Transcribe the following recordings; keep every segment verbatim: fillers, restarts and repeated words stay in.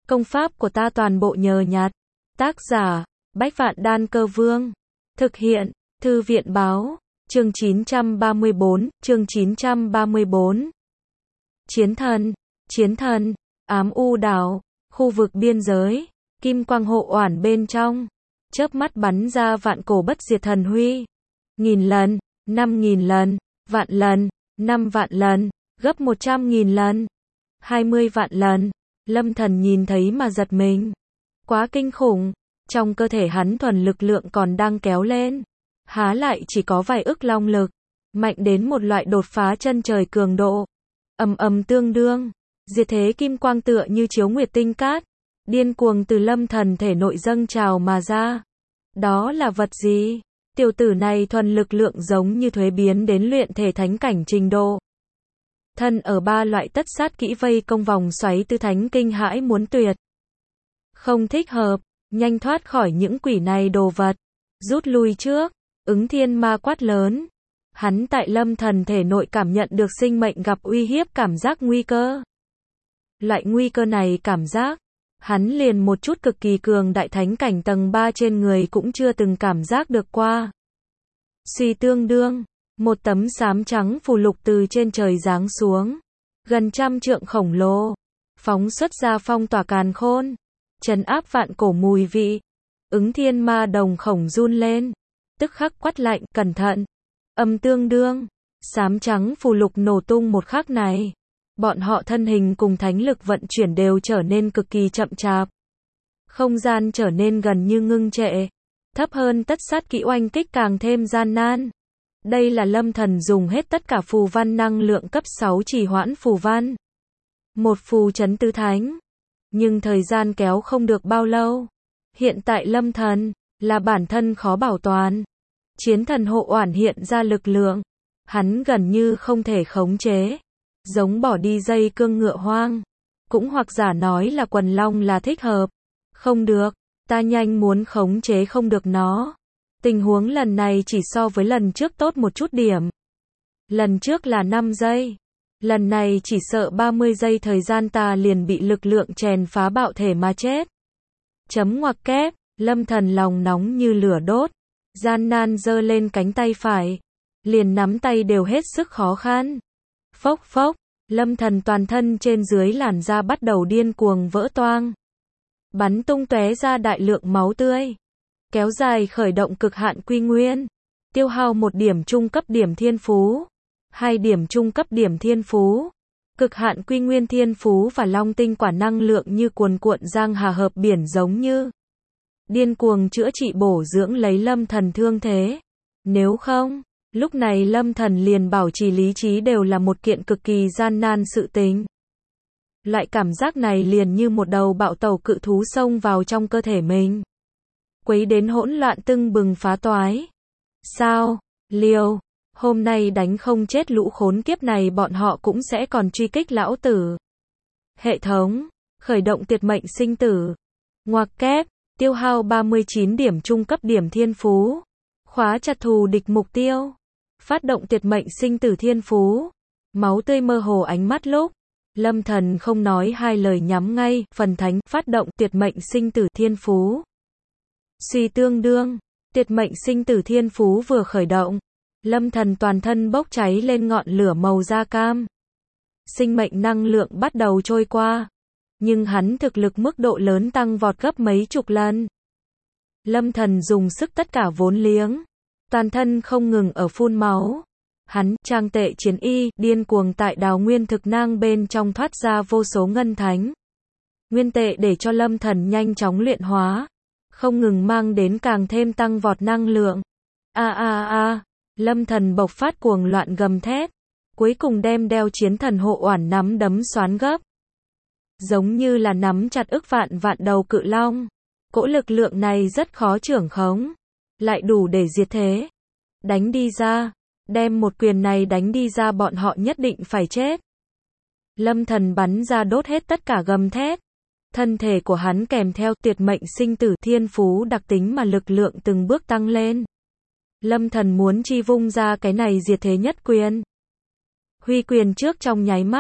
Công pháp của ta toàn bộ nhờ nhặt. Tác giả, Bách Vạn Đan Cơ Vương. Thực hiện, Thư viện Báo. Chương chín trăm ba mươi bốn, chương chín trăm ba mươi bốn. Chiến thần, chiến thần, ám u đảo, khu vực biên giới, kim quang hộ oản bên trong, chớp mắt bắn ra vạn cổ bất diệt thần huy. Nghìn lần, năm nghìn lần, vạn lần, năm vạn lần, gấp một trăm nghìn lần, hai mươi vạn lần. Lâm Thần nhìn thấy mà giật mình. Quá kinh khủng, trong cơ thể hắn thuần lực lượng còn đang kéo lên. Há lại chỉ có vài ức long lực, mạnh đến một loại đột phá chân trời cường độ. Ầm ầm tương đương, diệt thế kim quang tựa như chiếu nguyệt tinh cát, điên cuồng từ Lâm Thần thể nội dâng trào mà ra. Đó là vật gì? Tiểu tử này thuần lực lượng giống như thuế biến đến luyện thể thánh cảnh trình độ. Thân ở ba loại tất sát kỹ vây công vòng xoáy tư thánh kinh hãi muốn tuyệt. Không thích hợp, nhanh thoát khỏi những quỷ này đồ vật. Rút lui trước, ứng thiên ma quát lớn. Hắn tại Lâm Thần thể nội cảm nhận được sinh mệnh gặp uy hiếp cảm giác nguy cơ. Loại nguy cơ này cảm giác, hắn liền một chút cực kỳ cường đại thánh cảnh tầng ba trên người cũng chưa từng cảm giác được qua. Suy tương đương, một tấm xám trắng phù lục từ trên trời giáng xuống, gần trăm trượng khổng lồ, phóng xuất ra phong tỏa càn khôn, trấn áp vạn cổ mùi vị. Ứng thiên ma đồng khổng run lên, tức khắc quát lạnh, cẩn thận. Âm tương đương, xám trắng phù lục nổ tung một khắc này, bọn họ thân hình cùng thánh lực vận chuyển đều trở nên cực kỳ chậm chạp. Không gian trở nên gần như ngưng trệ, thấp hơn tất sát kỹ oanh kích càng thêm gian nan. Đây là Lâm Thần dùng hết tất cả phù văn năng lượng cấp sáu trì hoãn phù văn. Một phù trấn tứ thánh. Nhưng thời gian kéo không được bao lâu. Hiện tại Lâm Thần là bản thân khó bảo toàn. Chiến thần hộ oản hiện ra lực lượng, hắn gần như không thể khống chế, giống bỏ đi dây cương ngựa hoang, cũng hoặc giả nói là quần long là thích hợp. Không được, ta nhanh muốn khống chế không được nó. Tình huống lần này chỉ so với lần trước tốt một chút điểm. Lần trước là năm giây, lần này chỉ sợ ba mươi giây thời gian ta liền bị lực lượng chèn phá bạo thể mà chết. Chấm ngoặc kép, Lâm Thần lòng nóng như lửa đốt. Gian nan giơ lên cánh tay phải, liền nắm tay đều hết sức khó khăn. Phốc phốc, Lâm Thần toàn thân trên dưới làn da bắt đầu điên cuồng vỡ toang, bắn tung tóe ra đại lượng máu tươi. Kéo dài khởi động cực hạn quy nguyên, tiêu hao một điểm trung cấp điểm thiên phú, hai điểm trung cấp điểm thiên phú. Cực hạn quy nguyên thiên phú và long tinh quả năng lượng như cuồn cuộn giang hà hợp biển giống như điên cuồng chữa trị bổ dưỡng lấy Lâm Thần thương thế. Nếu không, lúc này Lâm Thần liền bảo trì lý trí đều là một kiện cực kỳ gian nan sự tình. Loại cảm giác này liền như một đầu bạo tẩu cự thú xông vào trong cơ thể mình, quấy đến hỗn loạn tưng bừng phá toái. Sao? Liều, hôm nay đánh không chết lũ khốn kiếp này bọn họ cũng sẽ còn truy kích lão tử. Hệ thống, khởi động tuyệt mệnh sinh tử. Ngoặc kép, tiêu hao ba mươi chín điểm trung cấp điểm thiên phú. Khóa chặt thù địch mục tiêu. Phát động tuyệt mệnh sinh tử thiên phú. Máu tươi mơ hồ ánh mắt lúc. Lâm Thần không nói hai lời nhắm ngay, phần thánh, phát động tuyệt mệnh sinh tử thiên phú. Suy tương đương, tuyệt mệnh sinh tử thiên phú vừa khởi động, Lâm Thần toàn thân bốc cháy lên ngọn lửa màu da cam. Sinh mệnh năng lượng bắt đầu trôi qua, nhưng hắn thực lực mức độ lớn tăng vọt gấp mấy chục lần. Lâm Thần dùng sức tất cả vốn liếng, toàn thân không ngừng ở phun máu. Hắn, trang tệ chiến y, điên cuồng tại đào nguyên thực nang bên trong thoát ra vô số ngân thánh nguyên tệ để cho Lâm Thần nhanh chóng luyện hóa, không ngừng mang đến càng thêm tăng vọt năng lượng. A a a, Lâm Thần bộc phát cuồng loạn gầm thét, cuối cùng đem đeo chiến thần hộ oản nắm đấm xoán gấp. Giống như là nắm chặt ức vạn vạn đầu cự long. Cỗ lực lượng này rất khó trưởng khống, lại đủ để diệt thế. Đánh đi ra, đem một quyền này đánh đi ra bọn họ nhất định phải chết. Lâm Thần bắn ra đốt hết tất cả gầm thét. Thân thể của hắn kèm theo tuyệt mệnh sinh tử thiên phú đặc tính mà lực lượng từng bước tăng lên. Lâm Thần muốn chi vung ra cái này diệt thế nhất quyền. Huy quyền trước trong nháy mắt,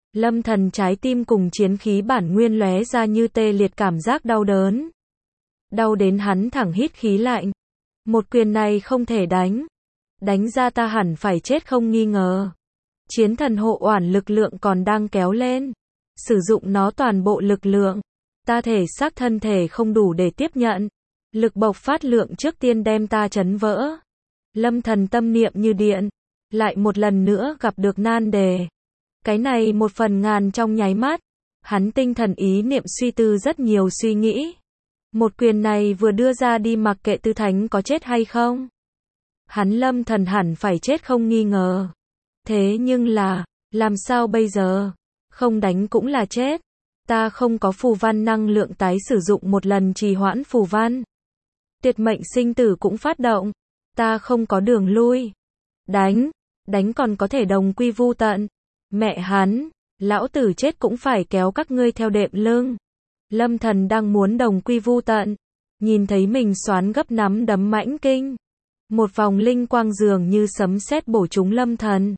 Lâm Thần trái tim cùng chiến khí bản nguyên lóe ra như tê liệt cảm giác đau đớn. Đau đến hắn thẳng hít khí lạnh. Một quyền này không thể đánh. Đánh ra ta hẳn phải chết không nghi ngờ. Chiến thần hộ oản lực lượng còn đang kéo lên. Sử dụng nó toàn bộ lực lượng. Ta thể xác thân thể không đủ để tiếp nhận. Lực bộc phát lượng trước tiên đem ta chấn vỡ. Lâm Thần tâm niệm như điện. Lại một lần nữa gặp được nan đề. Cái này một phần ngàn trong nháy mắt. Hắn tinh thần ý niệm suy tư rất nhiều suy nghĩ. Một quyền này vừa đưa ra đi mặc kệ Tư Thánh có chết hay không. Hắn Lâm Thần hẳn phải chết không nghi ngờ. Thế nhưng là, làm sao bây giờ? Không đánh cũng là chết. Ta không có phù văn năng lượng tái sử dụng một lần trì hoãn phù văn. Tuyệt mệnh sinh tử cũng phát động. Ta không có đường lui. Đánh, đánh còn có thể đồng quy vu tận. Mẹ hắn, lão tử chết cũng phải kéo các ngươi theo đệm lưng. Lâm Thần đang muốn đồng quy vu tận. Nhìn thấy mình xoán gấp nắm đấm mãnh kinh. Một vòng linh quang dường như sấm sét bổ trúng Lâm Thần.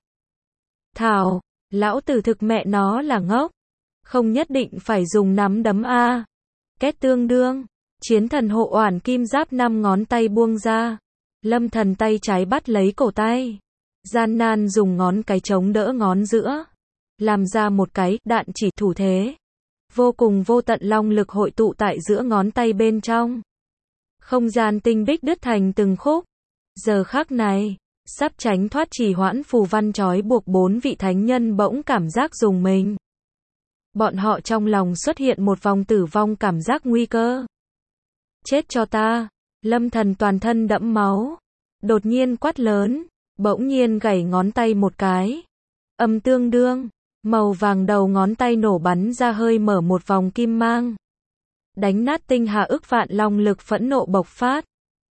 Thảo, lão tử thực mẹ nó là ngốc. Không nhất định phải dùng nắm đấm a. Két tương đương, chiến thần hộ oản kim giáp năm ngón tay buông ra. Lâm Thần tay trái bắt lấy cổ tay. Gian nan dùng ngón cái chống đỡ ngón giữa. Làm ra một cái đạn chỉ thủ thế. Vô cùng vô tận long lực hội tụ tại giữa ngón tay bên trong. Không gian tinh bích đứt thành từng khúc. Giờ khắc này, sắp tránh thoát trì hoãn phù văn trói buộc bốn vị thánh nhân bỗng cảm giác rùng mình. Bọn họ trong lòng xuất hiện một vòng tử vong cảm giác nguy cơ. Chết cho ta. Lâm Thần toàn thân đẫm máu. Đột nhiên quát lớn. Bỗng nhiên gảy ngón tay một cái. Âm tương đương. Màu vàng đầu ngón tay nổ bắn ra hơi mở một vòng kim mang. Đánh nát tinh hà ức vạn long lực phẫn nộ bộc phát.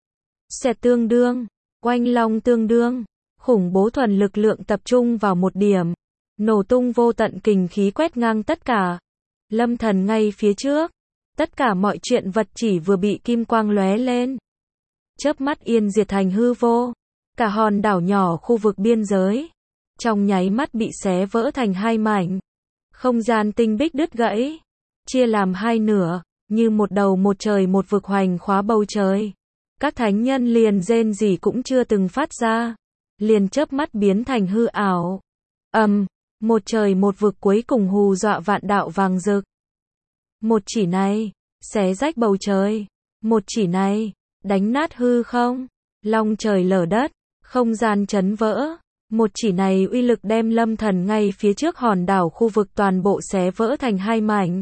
Xẹt tương đương. Oanh long tương đương. Khủng bố thuần lực lượng tập trung vào một điểm. Nổ tung vô tận kình khí quét ngang tất cả. Lâm Thần ngay phía trước. Tất cả mọi chuyện vật chỉ vừa bị kim quang lóe lên. Chớp mắt yên diệt thành hư vô. Cả hòn đảo nhỏ khu vực biên giới. Trong nháy mắt bị xé vỡ thành hai mảnh. Không gian tinh bích đứt gãy. Chia làm hai nửa. Như một đầu một trời một vực hoành khóa bầu trời. Các thánh nhân liền rên rỉ cũng chưa từng phát ra. Liền chớp mắt biến thành hư ảo. Ầm, um, một trời một vực cuối cùng hù dọa vạn đạo vàng rực. Một chỉ này, xé rách bầu trời. Một chỉ này, đánh nát hư không. Long trời lở đất, không gian chấn vỡ. Một chỉ này uy lực đem Lâm Thần ngay phía trước hòn đảo khu vực toàn bộ xé vỡ thành hai mảnh.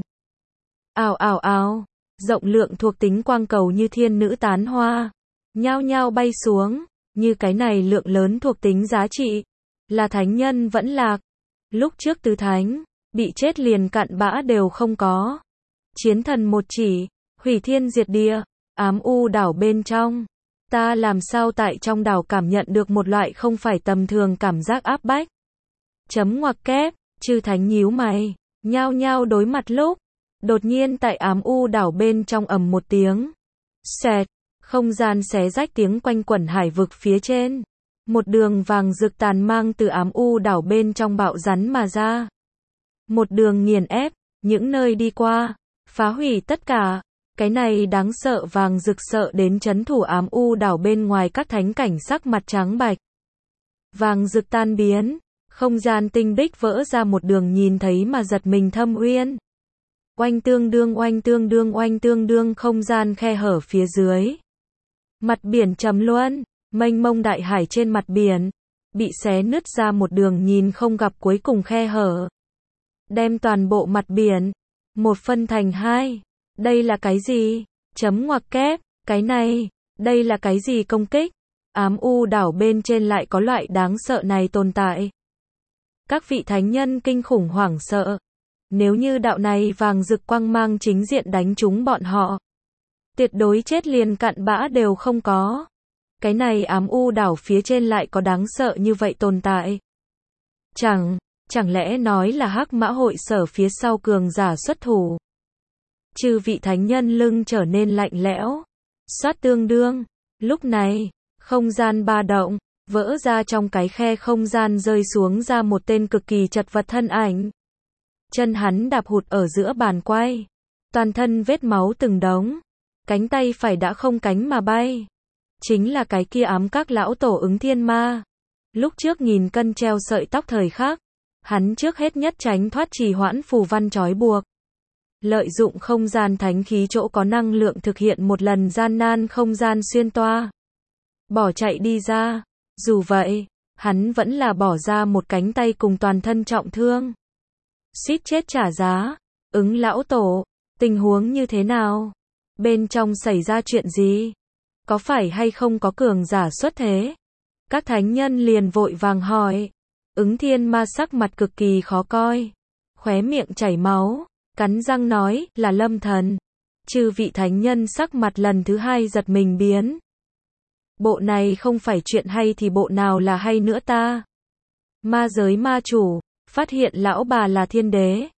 Ào ào ào, rộng lượng thuộc tính quang cầu như thiên nữ tán hoa, nhao nhao bay xuống, như cái này lượng lớn thuộc tính giá trị, là thánh nhân vẫn lạc. Lúc trước tứ thánh, bị chết liền cặn bã đều không có. Chiến thần một chỉ, hủy thiên diệt địa, ám u đảo bên trong. Ta làm sao tại trong đảo cảm nhận được một loại không phải tầm thường cảm giác áp bách. Chấm ngoặc kép, chư thánh nhíu mày, nhao nhao đối mặt lúc. Đột nhiên tại ám u đảo bên trong ầm một tiếng. Xẹt, không gian xé rách tiếng quanh quẩn hải vực phía trên. Một đường vàng rực tàn mang từ ám u đảo bên trong bạo rắn mà ra. Một đường nghiền ép, những nơi đi qua, phá hủy tất cả. Cái này đáng sợ vàng rực sợ đến chấn thủ ám u đảo bên ngoài các thánh cảnh sắc mặt trắng bạch. Vàng rực tan biến, không gian tinh bích vỡ ra một đường nhìn thấy mà giật mình thâm uyên. Oanh tương đương oanh tương đương oanh tương đương không gian khe hở phía dưới. Mặt biển trầm luân, mênh mông đại hải trên mặt biển, bị xé nứt ra một đường nhìn không gặp cuối cùng khe hở. Đem toàn bộ mặt biển, một phân thành hai. Đây là cái gì? Chấm ngoặc kép, cái này, đây là cái gì công kích? Ám u đảo bên trên lại có loại đáng sợ này tồn tại. Các vị thánh nhân kinh khủng hoảng sợ. Nếu như đạo này vàng rực quang mang chính diện đánh trúng bọn họ, tuyệt đối chết liền cặn bã đều không có. Cái này ám u đảo phía trên lại có đáng sợ như vậy tồn tại. Chẳng, chẳng lẽ nói là Hắc Mã hội sở phía sau cường giả xuất thủ. Chư vị thánh nhân lưng trở nên lạnh lẽo. Xoát tương đương. Lúc này, không gian ba động, vỡ ra trong cái khe không gian rơi xuống ra một tên cực kỳ chật vật thân ảnh. Chân hắn đạp hụt ở giữa bàn quay. Toàn thân vết máu từng đống. Cánh tay phải đã không cánh mà bay. Chính là cái kia ám các lão tổ Ứng Thiên Ma. Lúc trước nghìn cân treo sợi tóc thời khắc, hắn trước hết nhất tránh thoát trì hoãn phù văn trói buộc. Lợi dụng không gian thánh khí chỗ có năng lượng thực hiện một lần gian nan không gian xuyên toa. Bỏ chạy đi ra. Dù vậy, hắn vẫn là bỏ ra một cánh tay cùng toàn thân trọng thương. Suýt chết trả giá. Ứng lão tổ, tình huống như thế nào? Bên trong xảy ra chuyện gì? Có phải hay không có cường giả xuất thế? Các thánh nhân liền vội vàng hỏi. Ứng Thiên Ma sắc mặt cực kỳ khó coi. Khóe miệng chảy máu. Cắn răng nói là Lâm Thần. Chư vị thánh nhân sắc mặt lần thứ hai giật mình biến. Bộ này không phải chuyện hay thì bộ nào là hay nữa ta? Ma giới ma chủ, phát hiện lão bà là thiên đế.